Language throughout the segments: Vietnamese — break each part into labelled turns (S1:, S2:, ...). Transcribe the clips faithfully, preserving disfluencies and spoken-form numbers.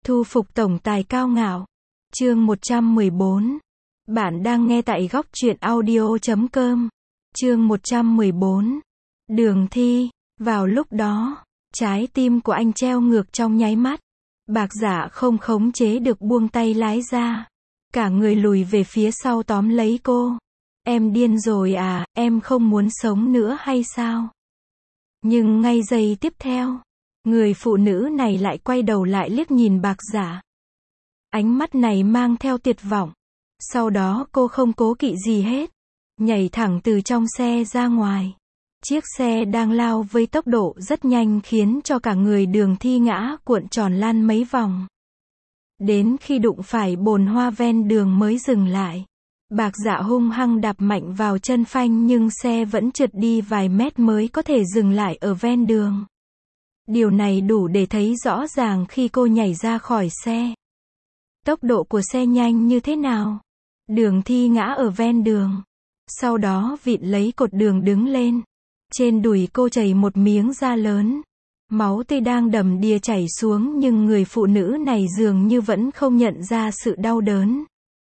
S1: Thu phục tổng tài cao ngạo. Chương một trăm mười bốn. Bạn đang nghe tại góc truyện audio chấm com. Chương một trăm mười bốn. Đường Thi. Vào lúc đó, trái tim của anh treo ngược trong nháy mắt. Bạc Dạ không khống chế được buông tay lái ra. Cả người lùi về phía sau tóm lấy cô. Em điên rồi à, em không muốn sống nữa hay sao? Nhưng ngay giây tiếp theo, người phụ nữ này lại quay đầu lại liếc nhìn Bạc Dạ. Ánh mắt này mang theo tuyệt vọng. Sau đó cô không cố kỵ gì hết, nhảy thẳng từ trong xe ra ngoài. Chiếc xe đang lao với tốc độ rất nhanh khiến cho cả người Đường Thi ngã cuộn tròn lăn mấy vòng. Đến khi đụng phải bồn hoa ven đường mới dừng lại. Bạc Dạ hung hăng đạp mạnh vào chân phanh nhưng xe vẫn trượt đi vài mét mới có thể dừng lại ở ven đường. Điều này đủ để thấy rõ ràng khi cô nhảy ra khỏi xe. Tốc độ của xe nhanh như thế nào? Đường Thi ngã ở ven đường. Sau đó vịn lấy cột đường đứng lên. Trên đùi cô chảy một miếng da lớn. Máu tươi đang đầm đìa chảy xuống nhưng người phụ nữ này dường như vẫn không nhận ra sự đau đớn.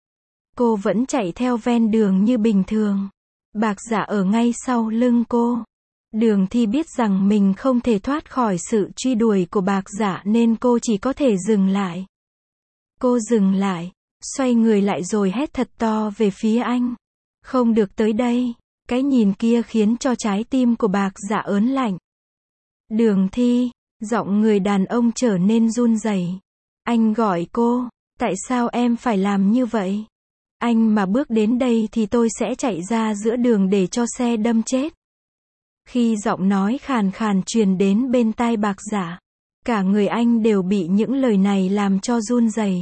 S1: Cô vẫn chạy theo ven đường như bình thường. Bạc Dạ ở ngay sau lưng cô. Đường Thi biết rằng mình không thể thoát khỏi sự truy đuổi của Bạc Dạ nên cô chỉ có thể dừng lại. Cô dừng lại, xoay người lại rồi hét thật to về phía anh. Không được tới đây. Cái nhìn kia khiến cho trái tim của Bạc Dạ ớn lạnh. Đường Thi, giọng người đàn ông trở nên run rẩy. Anh gọi cô, tại sao em phải làm như vậy? Anh mà bước đến đây thì tôi sẽ chạy ra giữa đường để cho xe đâm chết. Khi giọng nói khàn khàn truyền đến bên tai Bạc Dạ, cả người anh đều bị những lời này làm cho run rẩy.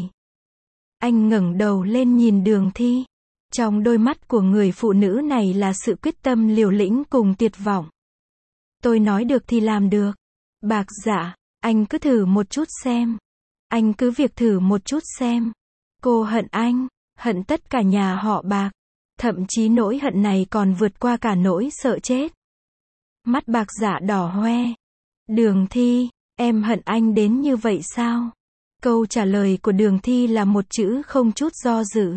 S1: Anh ngẩng đầu lên nhìn Đường Thi. Trong đôi mắt của người phụ nữ này là sự quyết tâm liều lĩnh cùng tuyệt vọng. Tôi nói được thì làm được. Bạc Dạ, anh cứ thử một chút xem. Anh cứ việc thử một chút xem. Cô hận anh, hận tất cả nhà họ Bạc. Thậm chí nỗi hận này còn vượt qua cả nỗi sợ chết. Mắt Bạc Dạ đỏ hoe. Đường Thi, em hận anh đến như vậy sao? Câu trả lời của Đường Thi là một chữ không chút do dự.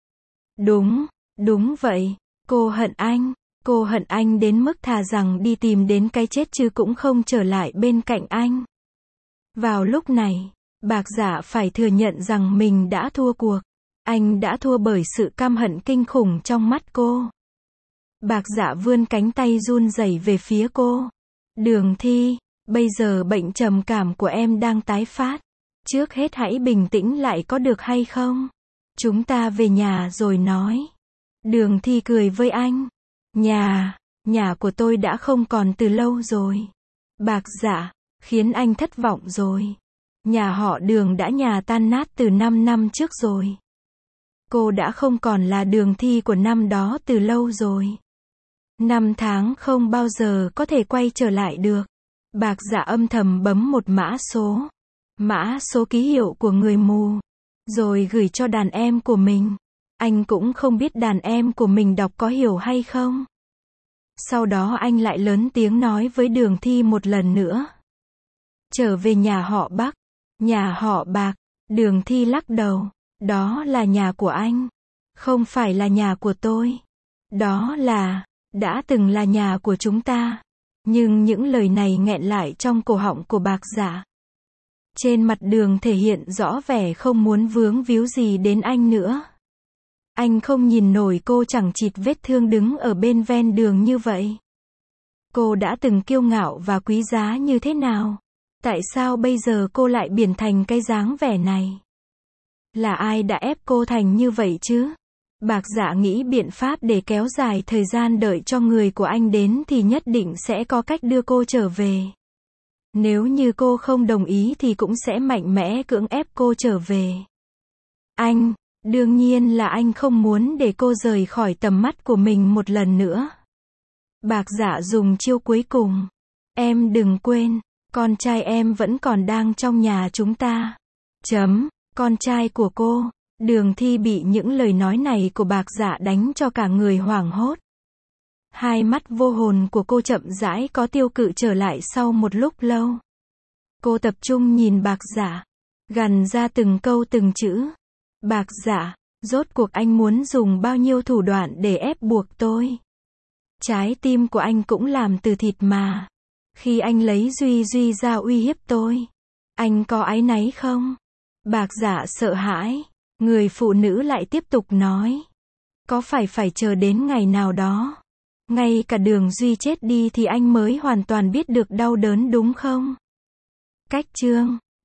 S1: Đúng, đúng vậy. Cô hận anh. Cô hận anh đến mức thà rằng đi tìm đến cái chết chứ cũng không trở lại bên cạnh anh. Vào lúc này, Bạc Dạ phải thừa nhận rằng mình đã thua cuộc. Anh đã thua bởi sự căm hận kinh khủng trong mắt cô. Bạc Dạ vươn cánh tay run rẩy về phía cô. Đường Thi, bây giờ bệnh trầm cảm của em đang tái phát. Trước hết hãy bình tĩnh lại có được hay không? Chúng ta về nhà rồi nói. Đường Thi cười với anh. Nhà, nhà của tôi đã không còn từ lâu rồi. Bạc Dạ, khiến anh thất vọng rồi. Nhà họ Đường đã nhà tan nát từ năm năm trước rồi. Cô đã không còn là Đường Thi của năm đó từ lâu rồi. Năm tháng không bao giờ có thể quay trở lại được. Bạc Dạ âm thầm bấm một mã số. Mã số ký hiệu của người mù. Rồi gửi cho đàn em của mình. Anh cũng không biết đàn em của mình đọc có hiểu hay không. Sau đó anh lại lớn tiếng nói với Đường Thi một lần nữa. Trở về nhà họ Bắc. Nhà họ Bạc. Đường Thi lắc đầu. Đó là nhà của anh. Không phải là nhà của tôi. Đó là, đã từng là nhà của chúng ta. Nhưng những lời này nghẹn lại trong cổ họng của Bạc Dạ. Trên mặt Đường thể hiện rõ vẻ không muốn vướng víu gì đến anh nữa. Anh không nhìn nổi cô chẳng chịt vết thương đứng ở bên ven đường như vậy. Cô đã từng kiêu ngạo và quý giá như thế nào? Tại sao bây giờ cô lại biến thành cái dáng vẻ này? Là ai đã ép cô thành như vậy chứ? Bạc Dạ nghĩ biện pháp để kéo dài thời gian đợi cho người của anh đến thì nhất định sẽ có cách đưa cô trở về. Nếu như cô không đồng ý thì cũng sẽ mạnh mẽ cưỡng ép cô trở về. Anh, đương nhiên là anh không muốn để cô rời khỏi tầm mắt của mình một lần nữa. Bạc Dạ dùng chiêu cuối cùng. Em đừng quên, con trai em vẫn còn đang trong nhà chúng ta. Chấm, con trai của cô. Đường Thi bị những lời nói này của Bạc Dạ đánh cho cả người hoảng hốt. Hai mắt vô hồn của cô chậm rãi có tiêu cự trở lại sau một lúc lâu. Cô tập trung nhìn Bạc Dạ. Gằn ra từng câu từng chữ. Bạc dạ, rốt cuộc anh muốn dùng bao nhiêu thủ đoạn để ép buộc tôi? Trái tim của anh cũng làm từ thịt mà. Khi anh lấy Duy Duy ra uy hiếp tôi, anh có áy náy không? Bạc dạ sợ hãi. Người phụ nữ lại tiếp tục nói. Có phải phải chờ đến ngày nào đó, ngay cả Đường Duy chết đi thì anh mới hoàn toàn biết được đau đớn đúng không? Cách chương